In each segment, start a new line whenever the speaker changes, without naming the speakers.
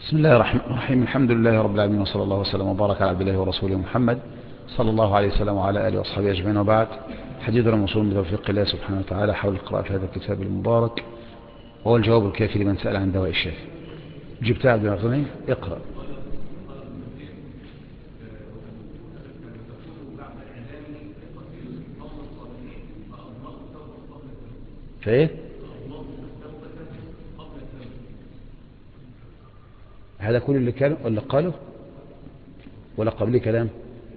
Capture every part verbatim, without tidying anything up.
بسم الله الرحمن الرحيم. الحمد لله رب العالمين، وصلى الله وسلم وبارك على عبد الله ورسوله محمد صلى الله عليه وسلم وعلى آله وأصحابه أجمعين، وبعد. حديثنا موصول بتوفيق الله سبحانه وتعالى حول قراءة هذا الكتاب المبارك، وهو الجواب الكافي لمن سأل عن دواء الشافي. جبتها عبد المغني؟ اقرأ. فايه هذا كل اللي كان ولا قاله ولا قبلي كلام؟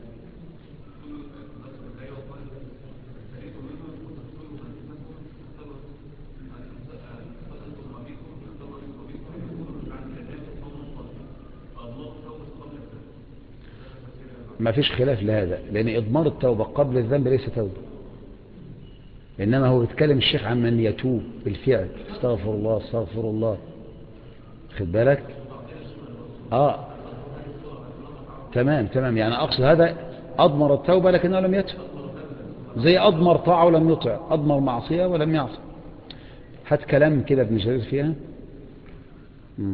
ما فيش خلاف لهذا، لأن إضمار التوبة قبل الذنب ليس توبة، إنما هو بيتكلم الشيخ عن من يتوب بالفعل، استغفر الله استغفر الله، خد بالك. آه تمام تمام، يعني أقصد هذا أضمر التوبة لكنه لم يتوب، زي أضمر طاعة ولم يطع، أضمر معصية ولم يعصي. هات كلام كده ابن جرير فيها. مم.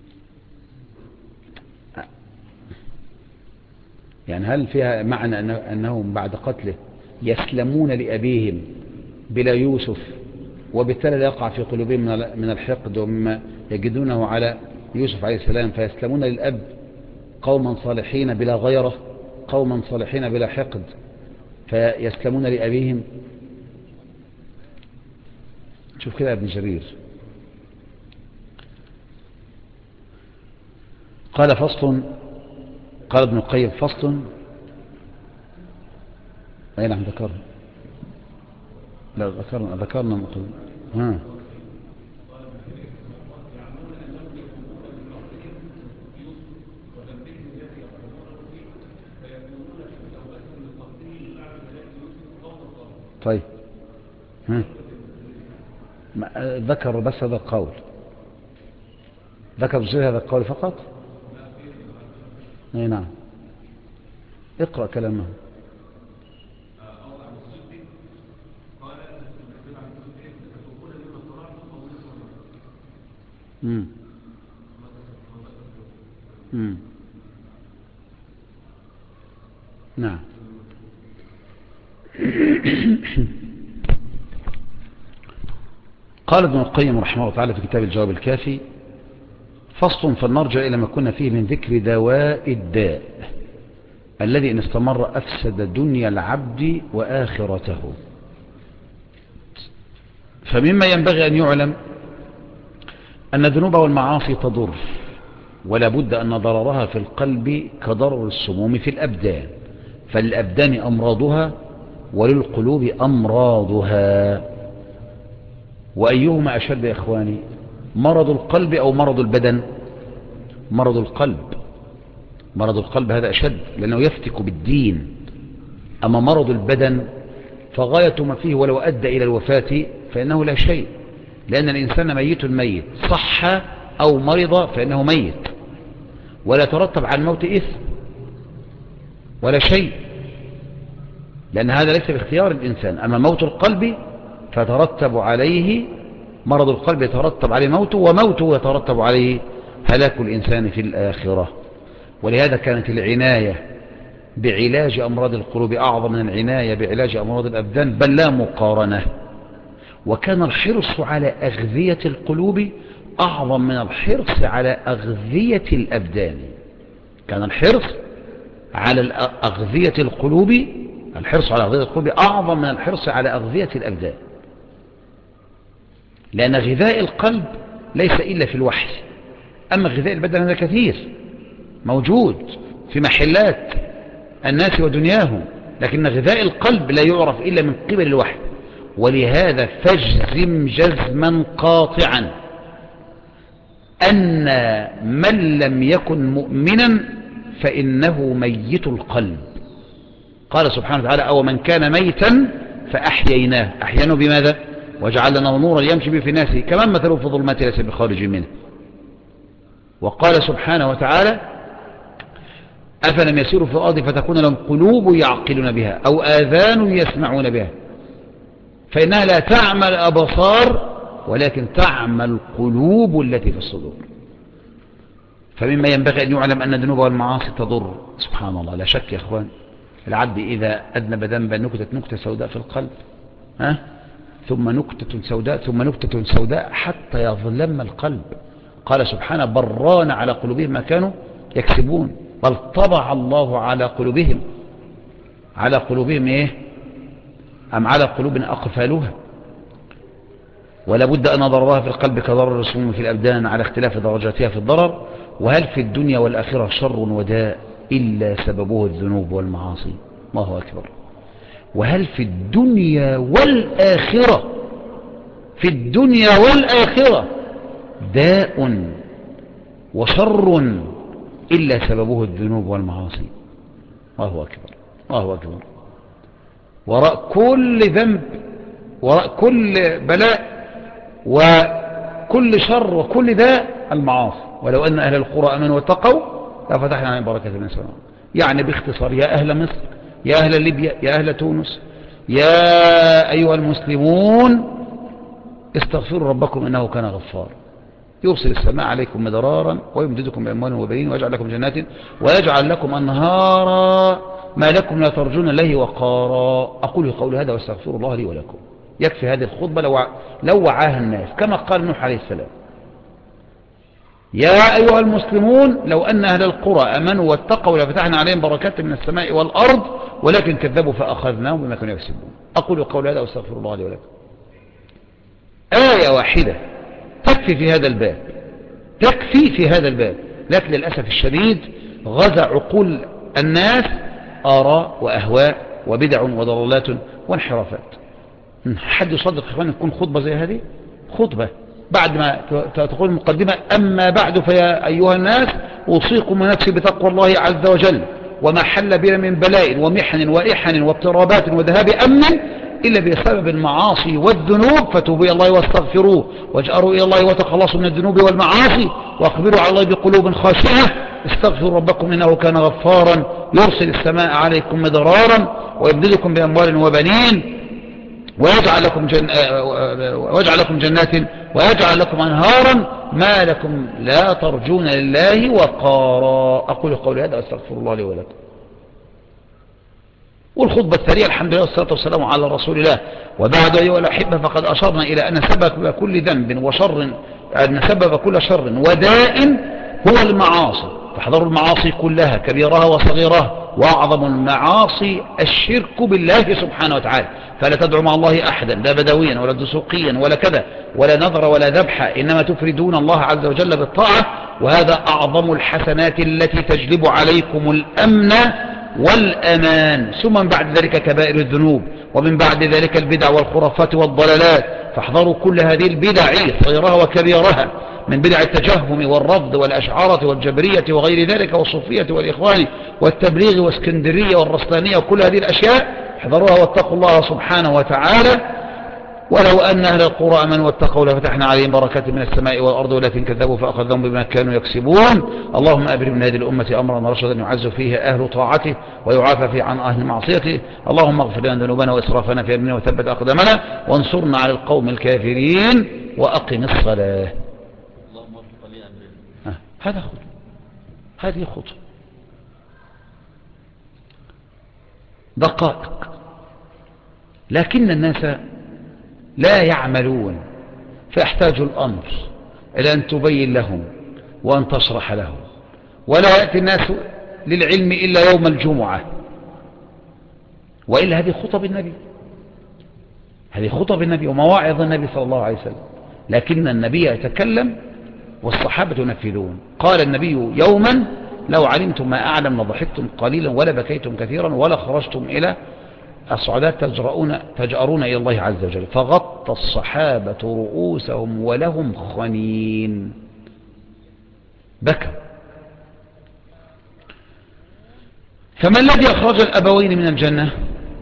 يعني هل فيها معنى أنهم بعد قتله يسلمون لأبيهم بلا يوسف، وبالتالي لا يقع في قلوبهم من الحقد ومما يجدونه على يوسف عليه السلام، فيسلمون للأب قوما صالحين بلا غيرة، قوما صالحين بلا حقد، فيسلمون لأبيهم؟ شوف كده ابن جرير قال فصل، قال ابن القيم فصل. أي نعم ذكرنا، لا ذكرنا ذكرنا مقل. ها طيب. ها ذكر بس هذا القول، ذكر بجرير هذا القول فقط. اي نعم، اقرأ كلامه. امم امم نعم. قال ابن القيم رحمه الله تعالى في كتاب الجواب الكافي: فصل، فلنرجع إلى ما كنا فيه من ذكر دواء الداء الذي إن استمر أفسد دنيا العبد وآخرته. فمما ينبغي أن يعلم أن الذنوب والمعاصي تضر، ولا بد أن ضررها في القلب كضرر السموم في الأبدان، فللأبدان أمراضها وللقلوب أمراضها. وأيهما أشد يا إخواني، مرض القلب أو مرض البدن؟ مرض القلب، مرض القلب هذا أشد لأنه يفتك بالدين. أما مرض البدن فغاية ما فيه ولو أدى إلى الوفاة فإنه لا شيء، لأن الإنسان ميت ميت، صح أو مرض فإنه ميت، ولا ترتب عن الموت إثم ولا شيء، لأن هذا ليس باختيار الإنسان. أما موت القلب فترتب عليه، مرض القلب يترتب عليه موته، وموته يترتب عليه هلاك الإنسان في الآخرة. ولهذا كانت العناية بعلاج أمراض القلوب أعظم من العناية بعلاج أمراض الأبدان، بل لا مقارنة. وكان الحرص على أغذية القلوب أعظم من الحرص على أغذية الأبدان. كان الحرص على أغذية القلوب، الحرص على أغذية القلوب أعظم من الحرص على أغذية الأبدان، لأن غذاء القلب ليس إلا في الوحي، أما غذاء البدن هذا كثير موجود في محلات الناس ودنياهم، لكن غذاء القلب لا يعرف إلا من قبل الوحي. ولهذا فاجزم جزما قاطعا أن من لم يكن مؤمنا فإنه ميت القلب. قال سبحانه وتعالى: أو من كان ميتا فأحييناه. أحييناه بماذا؟ وجعلنا نورا يمشي به في الناس كمان مثله في الظلمات ليس بخارج منه. وقال سبحانه وتعالى: أفلم يسيروا في الأرض فتكون لهم قلوب يعقلون بها أو آذان يسمعون بها فإنها لا تعمى الأبصار ولكن تعمى القلوب التي في الصدور. فمما ينبغي أن يعلم أن الذنوب والمعاصي تضر. سبحان الله، لا شك يا أخوان، العبد إذا أذنب ذنبا نكتت نكتة سوداء في القلب، ها؟ ثم نكتة سوداء ثم نكتة سوداء حتى يظلم القلب. قال سبحانه بران على قلوبهم ما كانوا يكسبون، بل طبع الله على قلوبهم. على قلوبهم إيه؟ أم على قلوب أقفالها. ولا بد أن ضررها في القلب كضرر السموم في الأبدان على اختلاف درجاتها في الضرر. وهل في الدنيا والآخرة شر وداء إلا سببه الذنوب والمعاصي؟ الله أكبر. وهل في الدنيا والآخرة في الدنيا والآخرة داء وشر إلا سببه الذنوب والمعاصي؟ الله أكبر، الله أكبر. وراء كل ذنب، وراء كل بلاء وكل شر وكل داء المعاصي. ولو أن أهل القرى أمنوا واتقوا لفتحنا عليهم بركات من السماء. يعني باختصار، يا أهل مصر، يا أهل ليبيا، يا أهل تونس، يا أيها المسلمون، استغفروا ربكم إنه كان غفارا يرسل السماء عليكم مدرارا ويمددكم بأموال وبنين ويجعل لكم جنات ويجعل لكم أنهارا ما لكم لا ترجون الله وقارا. أقول قولي هذا واستغفر الله لي ولكم. يكفي هذه الخطبة لو لو وعاها الناس كما قال نوح عليه السلام: يا أيها المسلمون لو أن أهل القرى أمنوا واتقوا لفتحنا عليهم بركات من السماء والأرض ولكن كذبوا فأخذناهم بما كانوا يكسبون. أقول قولي هذا واستغفر الله لي ولكم. آية واحدة تكفي في هذا الباب، تكفي في هذا الباب. لكن للأسف الشديد غزا عقول الناس آراء وأهواء وبدع وضلالات وانحرافات. حد يصدق إخواني تكون خطبة زي هذه؟ خطبة بعد ما تقول المقدمة: أما بعد فيا أيها الناس أوصيكم ونفسي بتقوى الله عز وجل وما حل بنا من بلاء ومحن وإحن واضطرابات وذهاب أمن إلا بسبب المعاصي والذنوب فتوبوا إلى الله واستغفروه واجأروا إلى الله وتخلصوا من الذنوب والمعاصي واخبروا على الله بقلوب خاشعة استغفروا ربكم إنه كان غفارا يرسل السماء عليكم مدرارا ويمددكم بأموال وبنين ويجعل لكم, جن... ويجعل لكم جنات ويجعل لكم أنهارا ما لكم لا ترجون لله وقارا. أقول قولي هذا أستغفر الله لي ولكم. والخطبة الثانية: الحمد لله والصلاة والسلام على رسول الله. وبعد أيها الأحبة فقد أشرنا إلى أن سبب كل ذنب وشر أن سبب كل شر وداء هو المعاصي. فاحذروا المعاصي كلها كبيرها وصغيرها. وأعظم المعاصي الشرك بالله سبحانه وتعالى. فلا تدعوا مع الله أحدا لا بدويا ولا دسوقيا ولا كذا ولا نظر ولا ذبح إنما تفردون الله عز وجل بالطاعة. وهذا أعظم الحسنات التي تجلب عليكم الأمن والأمان. ثم من بعد ذلك كبائر الذنوب ومن بعد ذلك البدع والخرافات والضلالات. فاحذروا كل هذه البدع صغيرها وكبيرها من بدع التجهم والرفض والأشعارة والجبرية وغير ذلك والصوفية والإخوان والتبليغ والاسكندرية والرسلانية وكل هذه الأشياء. احذروها واتقوا الله سبحانه وتعالى. ولو أن أهل القرى آمنوا واتقوا لفتحنا عليهم بركات من السماء والأرض ولكن كذبوا فأخذهم بما كانوا يكسبون. اللهم أبرم من هذه الأمة أمرا رشدا يعز فيه أهل طاعته ويعافى فيه عن أهل معصيته. اللهم اغفر لنا ذنوبنا وإسرافنا في أمرنا وثبت أقدامنا وانصرنا على القوم الكافرين وأقم الصلاة.
اللهم وفق لي أمرنا.
هذا خطوة، هذه خطوة دقائق، لكن الناس لا يعملون. فيحتاج الأمر إلى أن تبين لهم وأن تشرح لهم. ولا يأتي الناس للعلم إلا يوم الجمعة، وإلا هذه خطب النبي، هذه خطب النبي ومواعظ النبي صلى الله عليه وسلم. لكن النبي يتكلم والصحابة ينفذون. قال النبي يوما: لو علمتم ما أعلم لضحكتم قليلا ولا بكيتم كثيرا ولا خرجتم إلى الصعدات تجرؤون تجأرون إلى الله عز وجل. فغطى الصحابة رؤوسهم ولهم خنين، بكوا. فما الذي أخرج الأبوين من الجنة؟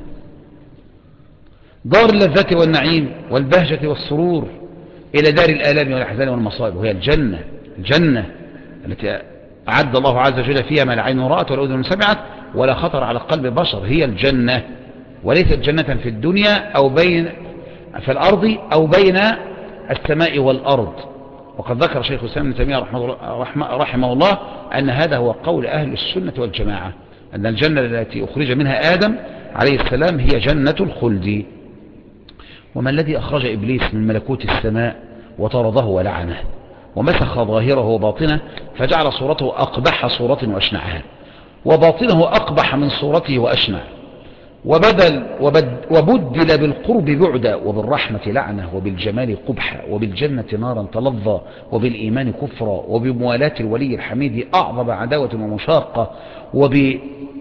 دار اللذة والنعيم والبهجة والسرور إلى دار الآلام والأحزان والمصائب، وهي الجنة. الجنة التي أعد الله عز وجل فيها ما لا عين رأت ولا أذن سمعت ولا خطر على قلب بشر. هي الجنة، وليست جنة في الدنيا أو بين في الأرض أو بين السماء والأرض. وقد ذكر شيخ الإسلام ابن تيمية رحمه, رحمه الله أن هذا هو قول أهل السنة والجماعة، أن الجنة التي أخرج منها آدم عليه السلام هي جنة الخلد. وما الذي أخرج إبليس من ملكوت السماء وطرده ولعنه ومسخ ظاهره وباطنه فجعل صورته أقبح صورة وأشنعها، وباطنه أقبح من صورته وأشنع، وبدل وبد وبدل بالقرب بعدا، وبالرحمة لعنة، وبالجمال قبحا، وبالجنة نارا تلظى، وبالإيمان كفرا، وبموالاة الولي الحميد أعظم عداوة ومشاقة، وب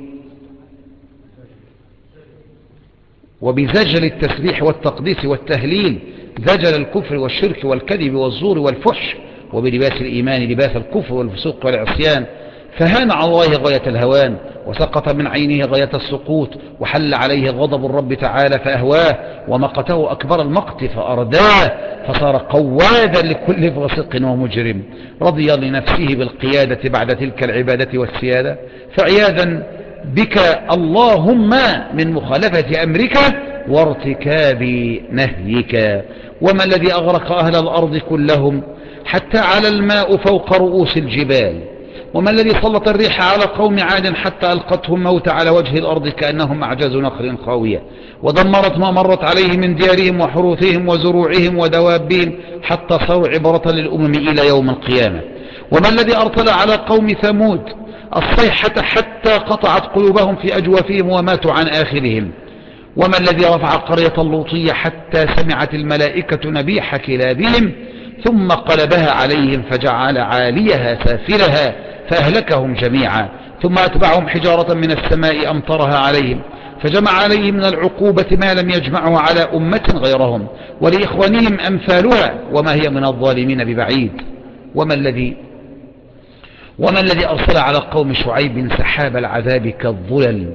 وبزجل التسبيح والتقديس والتهليل زجل الكفر والشرك والكذب والزور والفحش، وبلباس الإيمان لباس الكفر والفسوق والعصيان، فهان على الله غاية الهوان، وسقط من عينه غاية السقوط، وحل عليه غضب الرب تعالى فأهواه، ومقته أكبر المقت فأرداه، فصار قوادا لكل فاسق ومجرم، رضي لنفسه بالقيادة بعد تلك العبادة والسيادة، فعياذا بك اللهم من مخالفة أمرك وارتكاب نهيك. وما الذي أغرق أهل الأرض كلهم حتى على الماء فوق رؤوس الجبال؟ وما الذي سلط الريح على قوم عاد حتى ألقتهم موت على وجه الأرض كأنهم أعجاز نخل خاوية، ودمرت ما مرت عليه من ديارهم وحروثهم وزروعهم ودوابهم حتى صاروا عبرة للأمم إلى يوم القيامة؟ وما الذي أرسل على قوم ثمود الصيحة حتى قطعت قلوبهم في أجوافهم وماتوا عن آخرهم؟ وما الذي رفع قرية اللوطية حتى سمعت الملائكة نبيح كلابهم ثم قلبها عليهم فجعل عاليها سافلها فأهلكهم جميعا، ثم أتبعهم حجارة من السماء أمطرها عليهم فجمع عليهم من العقوبة ما لم يجمعه على أمة غيرهم، ولإخوانهم أمثالها وما هي من الظالمين ببعيد. وما الذي وما الذي أرسل على قوم شعيب سحاب العذاب كالظلل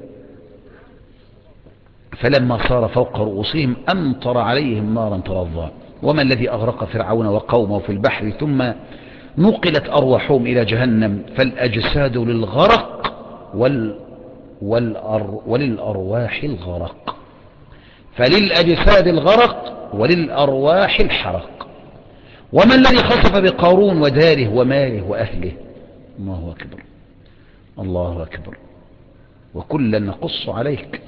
فلما صار فوق رؤوسهم أمطر عليهم نارا تلظى؟ وما الذي أغرق فرعون وقومه في البحر ثم نقلت أرواحهم إلى جهنم فالأجساد للغرق وال والأر وللأرواح الغرق، فللأجساد الغرق وللأرواح الحرق. وما الذي خسف بقارون وداره وماله وأهله؟ الله أكبر الله أكبر، وكلا نقص عليك.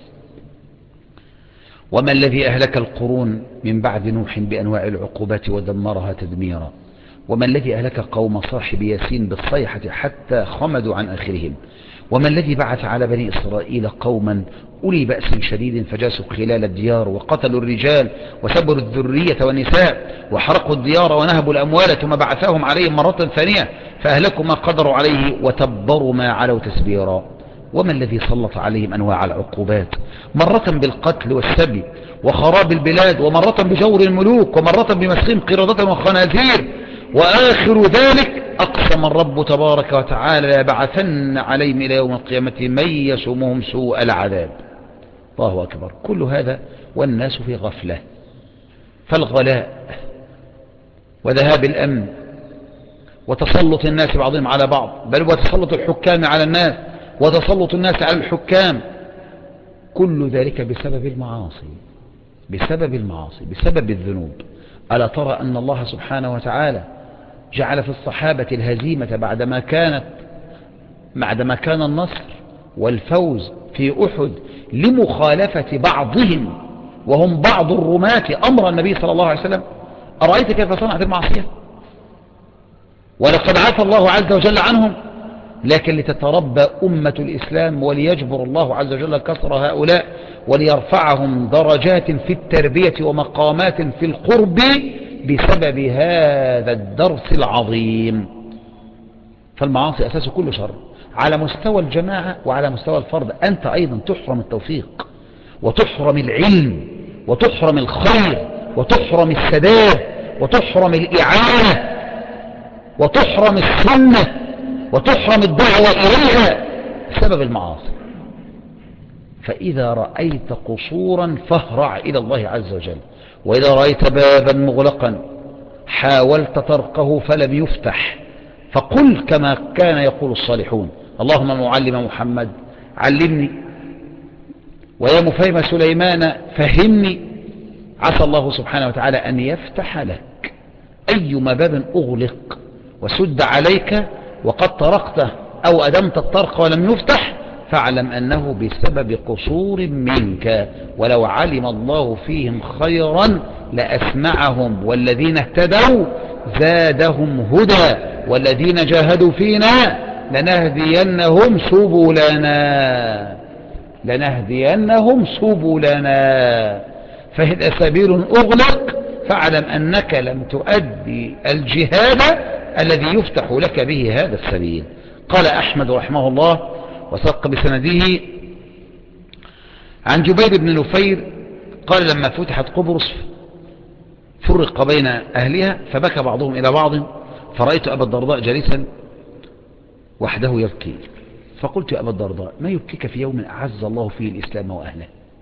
وما الذي أهلك القرون من بعد نوح بأنواع العقوبات ودمرها تدميرا؟ وما الذي أهلك قوم صاحب ياسين بالصيحة حتى خمدوا عن آخرهم؟ وما الذي بعث على بني إسرائيل قوما أولي بأس شديد فجاسوا خلال الديار وقتلوا الرجال وسبوا الذرية والنساء وحرقوا الديار ونهبوا الأموال ثم بعثاهم عليهم مرة ثانية فأهلكوا ما قدروا عليه وتبروا ما علوا تسبيرا؟ وما الذي سلط عليهم أنواع العقوبات مرة بالقتل والسبي وخراب البلاد ومرة بجور الملوك ومرة بمسخهم قردة وخنازير، وآخر ذلك أقسم الرب تبارك وتعالى يبعثن عليهم إلى يوم القيامة من يسومهم سوء العذاب. الله أكبر. كل هذا والناس في غفلة، فالغلاء وذهاب الأمن وتسلط الناس بعضهم على بعض، بل وتسلط الحكام على الناس وتسلط الناس على الحكام، كل ذلك بسبب المعاصي بسبب المعاصي بسبب الذنوب. ألا ترى أن الله سبحانه وتعالى جعل في الصحابة الهزيمة بعدما كانت بعدما كان النصر والفوز في أحد لمخالفة بعضهم وهم بعض الرماة أمر النبي صلى الله عليه وسلم؟ أرأيت كيف صنعت المعصية؟ ولقد عفى الله عز وجل عنهم، لكن لتتربى أمة الإسلام وليجبر الله عز وجل كسر هؤلاء وليرفعهم درجات في التربية ومقامات في القرب بسبب هذا الدرس العظيم. فالمعاصي أساس كل شر على مستوى الجماعة وعلى مستوى الفرد. أنت أيضا تحرم التوفيق وتحرم العلم وتحرم الخير وتحرم السداد وتحرم الإعانة وتحرم السنة وتحرم الدعوة إليها بسبب المعاصي. فإذا رأيت قصورا فاهرع إلى الله عز وجل، وإذا رأيت بابا مغلقا حاولت طرقه فلم يفتح فقل كما كان يقول الصالحون: اللهم معلم محمد علمني، ويا مفهم سليمان فهمني. عسى الله سبحانه وتعالى أن يفتح لك أيما باب أغلق وسد عليك وقد طرقته أو أدمت الطرق ولم يفتح فاعلم أنه بسبب قصور منك، ولو علم الله فيهم خيرا لأسمعهم، والذين اهتدوا زادهم هدى، والذين جاهدوا فينا لنهدينهم سبلنا لنهدينهم سبلنا فإذا سبيل أغلق فاعلم أنك لم تؤدي الجهاد الذي يفتح لك به هذا السبيل. قال أحمد رحمه الله وسق بسنده عن جبير بن نفير قال لما فتحت قبرص فرق بين أهلها فبكى بعضهم إلى بعض، فرأيت أبا الدرداء جالسا وحده يبكي، فقلت يا أبا الدرداء ما يبكيك في يوم أعز الله فيه الإسلام وأهله؟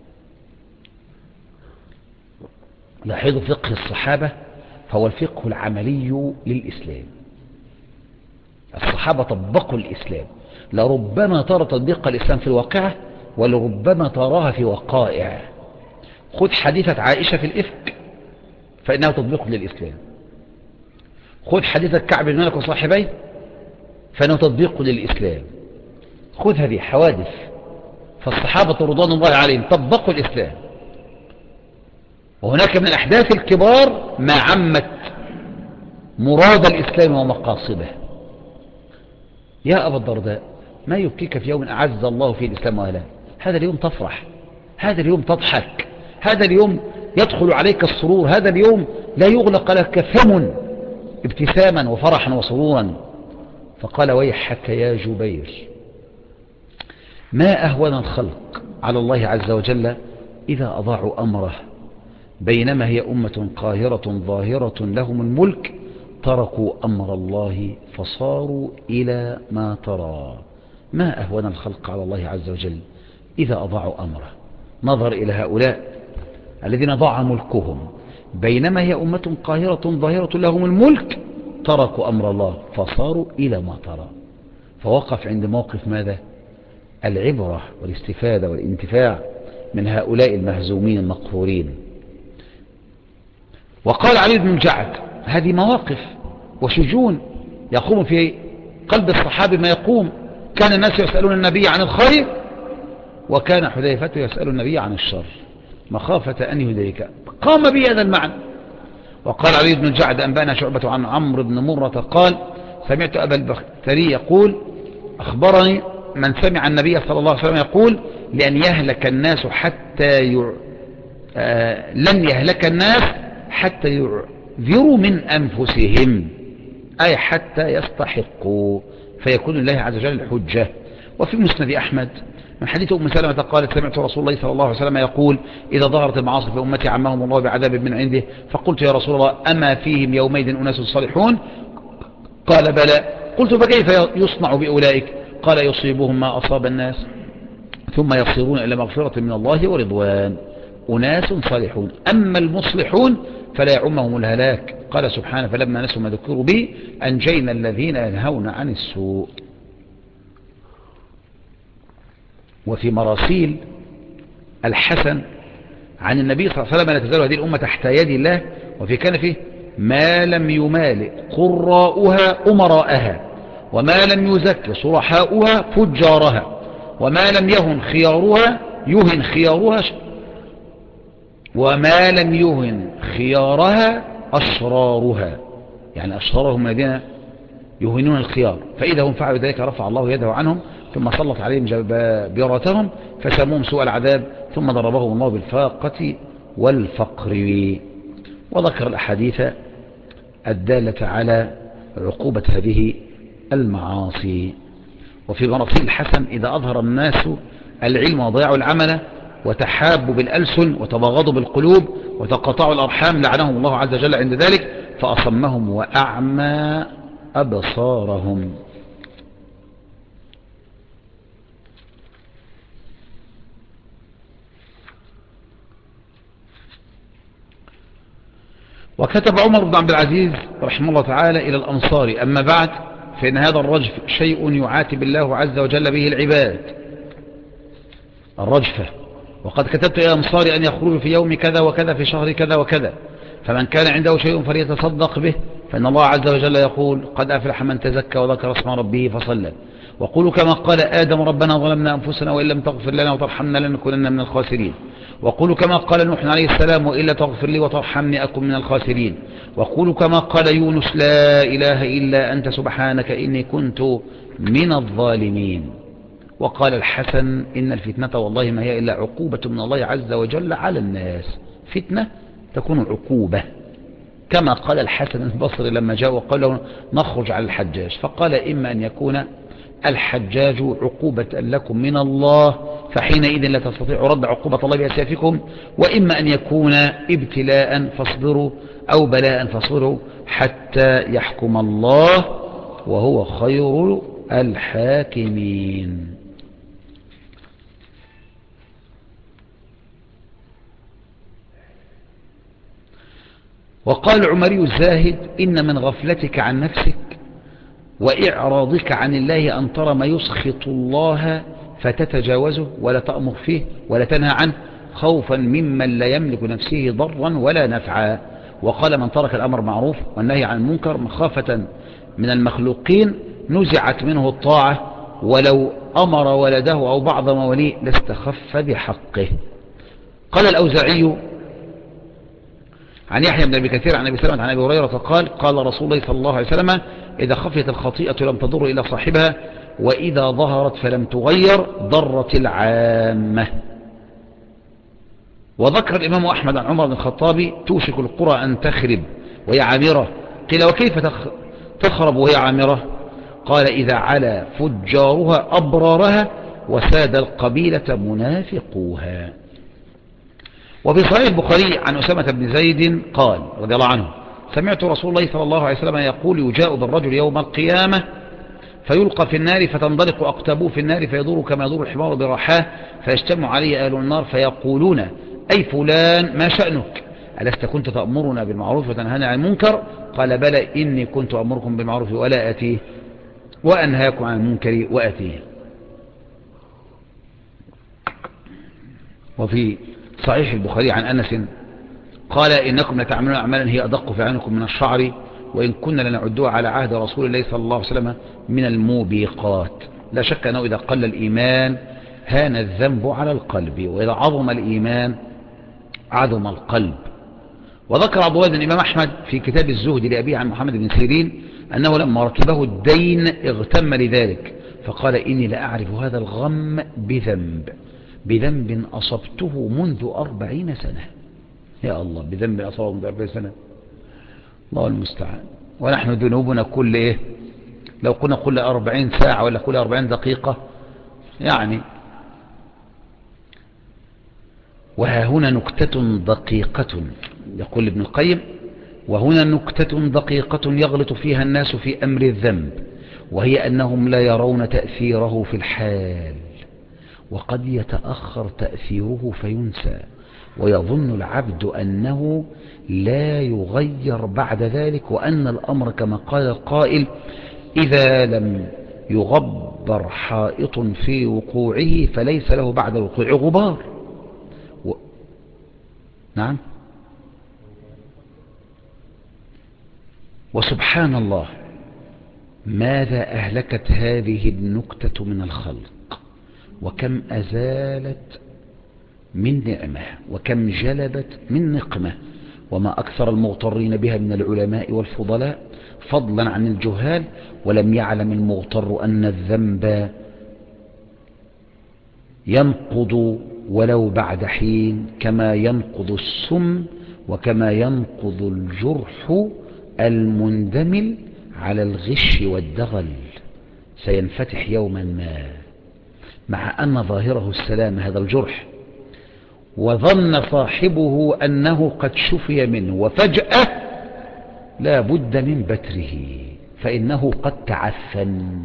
لاحظوا فقه الصحابة، فهو الفقه العملي للإسلام. الصحابة طبقوا الإسلام، لربما ترى تطبيق الإسلام في الواقعة ولربما تراها في وقائع. خذ حديثة عائشة في الإفك فإنها تطبيق للإسلام، خذ حديثة كعب بن مالك وصاحبيه فإنه تطبيق للإسلام. خذ هذه حوادث، فالصحابة رضوان الله عليهم طبقوا الإسلام. وهناك من الأحداث الكبار ما عمت مراد الإسلام ومقاصده. يا أبا الدرداء ما يبكيك في يوم أعز الله فيه الإسلام وأهله؟ هذا اليوم تفرح، هذا اليوم تضحك، هذا اليوم يدخل عليك السرور، هذا اليوم لا يغلق لك فم ابتساما وفرحا وسرورا. فقال ويحك يا جبير ما أهون الخلق على الله عز وجل إذا أضاعوا أمره، بينما هي أمة قاهرة ظاهرة لهم الملك تركوا أمر الله فصاروا إلى ما ترى. ما أهون الخلق على الله عز وجل إذا أضاعوا أمره. نظر إلى هؤلاء الذين ضاع ملكهم، بينما هي أمة قاهرة ظاهرة لهم الملك تركوا أمر الله فصاروا إلى ما ترى. فوقف عند موقف ماذا؟ العبرة والاستفادة والانتفاع من هؤلاء المهزومين المقهورين. وقال علي بن الجعد هذه مواقف وشجون يقوم في قلب الصحابة ما يقوم. كان الناس يسألون النبي عن الخير وكان حذيفة يسأل النبي عن الشر مخافة أن يهديك، قام به هذا المعنى. وقال علي بن الجعد أنبانا شعبة عن عمرو بن مرة قال سمعت أبا البختري يقول أخبرني من سمع النبي صلى الله عليه وسلم يقول لأن يهلك الناس حتى ي... آه... لن يهلك الناس حتى يعذروا من أنفسهم، أي حتى يستحقوا فيكون الله عز وجل الحجة. وفي مسند أحمد من حديث أم سلمة قالت سمعت رسول الله صلى الله عليه وسلم يقول إذا ظهرت المعاصي في أمتي عمهم الله بعذاب من عنده، فقلت يا رسول الله أما فيهم يومئذ أناس صالحون؟ قال بلى. قلت فكيف يصنع بأولئك؟ قال يصيبهم ما أصاب الناس ثم يصيرون إلى مغفرة من الله ورضوان، أناس صالحون. أما المصلحون فلا يعمهم الهلاك. قال سبحانه فلما نسوا ما ذكروا به أنجينا الذين ينهون عن السوء. وفي مراسيل الحسن عن النبي صلى الله عليه وسلم لا تزال هذه الأمة تحت يد الله، وفي كان فيه ما لم يمالئ قراؤها أمراءها، وما لم يزك صرحاؤها فجارها، وما لم يهن خيارها يهن خيارها وما لم يهن خيارها أشرارها، يعني أشرارهم الذين يهنون الخيار، فإذا هم فعلوا ذلك رفع الله يده عنهم ثم سلط عليهم جبابرتهم فسموهم سوء العذاب ثم ضربهم الله بالفاقة والفقر. وذكر الأحاديث الدالة على عقوبة هذه المعاصي. وفي مراسيل الحسن إذا أظهر الناس العلم وضيعوا العمل وتحابوا بالألسن وتباغضوا بالقلوب وتقطعوا الأرحام لعنهم الله عز وجل عند ذلك فأصمهم وأعمى أبصارهم. وكتب عمر بن عبد العزيز رحمه الله تعالى إلى الأنصار أما بعد فإن هذا الرجف شيء يعاتب الله عز وجل به العباد، الرجفة. وقد كتبت إلى الأنصار أن يخرجوا في يوم كذا وكذا في شهر كذا وكذا، فمن كان عنده شيء فليتصدق به فإن الله عز وجل يقول قد أفلح من تزكى وذكر اسم ربه فصلى. وقولوا كما قال آدم ربنا ظلمنا أنفسنا وإن لم تغفر لنا وترحمنا لنكونن من الخاسرين. وقولوا كما قال نوح عليه السلام وإلا تغفر لي وترحمني أكن من الخاسرين. وقولوا كما قال يونس لا إله إلا أنت سبحانك إني كنت من الظالمين. وقال الحسن إن الفتنة والله ما هي إلا عقوبة من الله عز وجل على الناس. فتنة تكون عقوبة، كما قال الحسن البصري لما جاء وقال له نخرج على الحجاج، فقال إما أن يكون الحجاج عقوبة لكم من الله فحينئذ لا تستطيعوا رد عقوبة الله بأسيافكم، وإما أن يكون ابتلاء فاصبروا أو بلاء فاصبروا حتى يحكم الله وهو خير الحاكمين. وقال العمري الزاهد إن من غفلتك عن نفسك وإعراضك عن الله أن ترى ما يسخط الله فتتجاوزه ولا تأمر فيه ولا تنهى عنه خوفا ممن لا يملك نفسه ضرا ولا نفعا. وقال من ترك الأمر معروف والنهي عن المنكر مخافة من المخلوقين نزعت منه الطاعة ولو أمر ولده أو بعض مواليه لاستخف بحقه. قال الأوزاعي عن يحيى بن أبي كثير عن أبي سلمة عن أبي هريرة قال قال رسول الله صلى الله عليه وسلم إذا خفيت الخطيئة لم تضر إلى صاحبها وإذا ظهرت فلم تغير ضرت العامة. وذكر الإمام أحمد عن عمر بن الخطاب توشك القرى أن تخرب وهي عامرة. قيل وكيف تخرب وهي عامرة؟ قال إذا علا فجارها أبرارها وساد القبيلة منافقوها. وفي صحيح البخاري عن أسامة بن زيد قال رضي الله عنه سمعت رسول الله صلى الله عليه وسلم يقول يجاء بالرجل يوم القيامة فيلقى في النار فتنضلق أقتابه في النار فيدور كما يدور الحمار برحاه فيجتمع عليه أهل النار فيقولون أي فلان ما شأنك ألست كنت تأمرنا بالمعروف وتنهانا عن المنكر؟ قال بلى إني كنت أمركم بالمعروف ولا أتيه وأنهاكم عن المنكر وأتيه. وفي صحيح البخاري عن أنس قال إنكم لتعملون أعمالا هي أدق في عينكم من الشعر وإن كنا لنعدوها على عهد رسول الله صلى الله عليه وسلم من الموبقات. لا شك أنه إذا قل الإيمان هان الذنب على القلب وإذا عظم الإيمان عظم القلب. وذكر عبد الله بن الإمام أحمد في كتاب الزهد لأبيه عن محمد بن سيرين أنه لما ركبه الدين اغتم لذلك فقال إني لأعرف هذا الغم بذنب بذنب أصبته منذ أربعين سنة. يا الله، بذنب أصبته منذ أربعين سنة، الله المستعان. ونحن ذنوبنا كل إيه لو كنا كل أربعين ساعة ولا كل أربعين دقيقة يعني. وها هنا نكتة دقيقة يقول ابن القيم وهنا نكتة دقيقة يغلط فيها الناس في أمر الذنب وهي أنهم لا يرون تأثيره في الحال وقد يتأخر تأثيره فينسى ويظن العبد أنه لا يغير بعد ذلك وأن الأمر كما قال القائل إذا لم يغبر حائط في وقوعه فليس له بعد الوقوع غبار. و... نعم. وسبحان الله ماذا أهلكت هذه النكتة من الخلق وكم أزالت من نعمة وكم جلبت من نقمة وما أكثر المغترين بها من العلماء والفضلاء فضلا عن الجهال ولم يعلم المغتر أن الذنب ينقض ولو بعد حين كما ينقض السم وكما ينقض الجرح المندمل على الغش والدغل سينفتح يوما ما مع أن ظاهره السلام هذا الجرح وظن صاحبه أنه قد شفي منه وفجأة لا بد من بتره فإنه قد تعفن.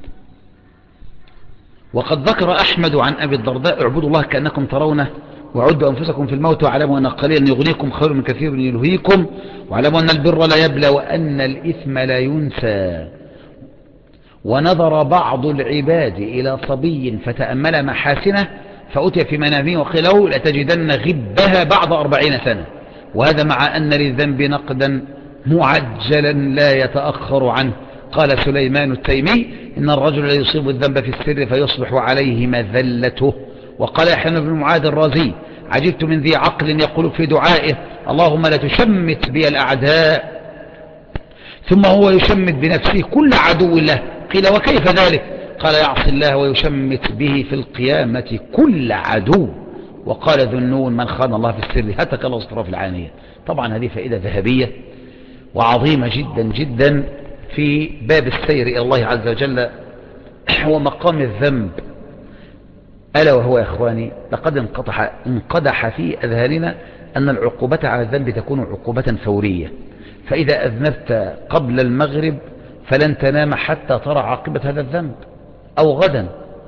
وقد ذكر أحمد عن أبي الدرداء اعبدوا الله كأنكم ترونه وعدوا أنفسكم في الموت واعلموا أن قليلا يغنيكم خير من كثير يلهيكم واعلموا أن البر لا يبلى وأن الإثم لا ينسى. ونظر بعض العباد إلى صبي فتأمل محاسنه فأتي في منامه وقيل له لتجدن غبها بعد أربعين سنة وهذا مع أن للذنب نقدا معجلا لا يتأخر عنه. قال سليمان التيمي إن الرجل لا يصيب الذنب في السر فيصبح عليه مذلته. وقال يحيى بن معاذ الرازي عجبت من ذي عقل يقول في دعائه اللهم لا تشمت بي الأعداء، ثم هو يشمت بنفسه كل عدو له. قيل وكيف ذلك؟ قال يعصي الله ويشمت به في القيامة كل عدو. وقال ذو النون من خان الله في السر هتك الله ستره في العانية. طبعا هذه فائدة ذهبية وعظيمة جدا جدا في باب السير إلى الله عز وجل ومقام الذنب. ألا وهو يا إخواني لقد انقطح, انقدح في أذهاننا أن العقوبة على الذنب تكون عقوبة فورية، فإذا أذنبت قبل المغرب فلن تنام حتى ترى عاقبة هذا الذنب أو غدا،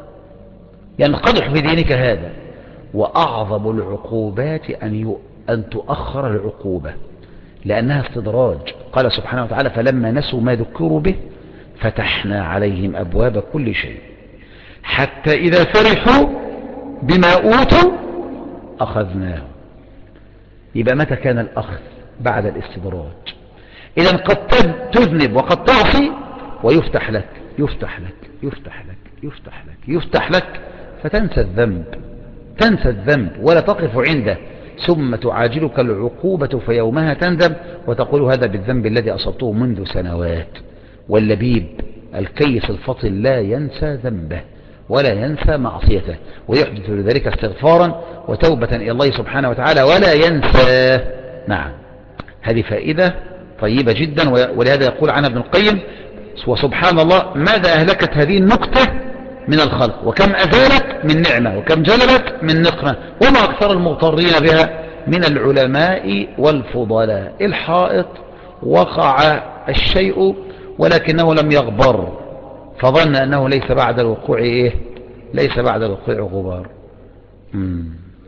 ينقدح في دينك هذا. وأعظم العقوبات أن, أن تؤخر العقوبة لأنها استدراج. قال سبحانه وتعالى فلما نسوا ما ذكروا به فتحنا عليهم أبواب كل شيء حتى إذا فرحوا بما أوتوا أخذناهم. يبقى متى كان الأخذ؟ بعد الاستدراج. إذا قد تذنب وقد تعصي ويفتح لك يفتح لك يفتح لك يفتح لك يفتح لك فتنسى الذنب، تنسى الذنب ولا تقف عنده، ثم تعاجلك العقوبة فيومها تندم وتقول هذا بالذنب الذي أصبته منذ سنوات. واللبيب الكيس الفطن لا ينسى ذنبه ولا ينسى معصيته ويحدث لذلك استغفارا وتوبة إلى الله سبحانه وتعالى ولا ينسى. نعم هذه فائدة طيبة جدا. ولهذا يقول عنها ابن القيم وسبحان الله ماذا أهلكت هذه النكتة من الخلق وكم أزالت من نعمة وكم جلبت من نقمة وما أكثر المغترين بها من العلماء والفضلاء. الحائط وقع الشيء ولكنه لم يغبر فظن أنه ليس بعد الوقوع إيه؟ ليس بعد الوقوع غبار. مم.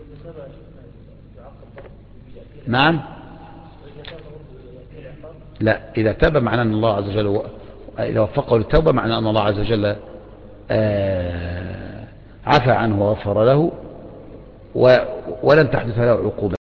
نعم لا، إذا تاب معناه أن الله عز وجل إذا وفقه للتوبة معناه أن الله عز وجل عفى عنه وغفر له ولن تحدث له عقوبة.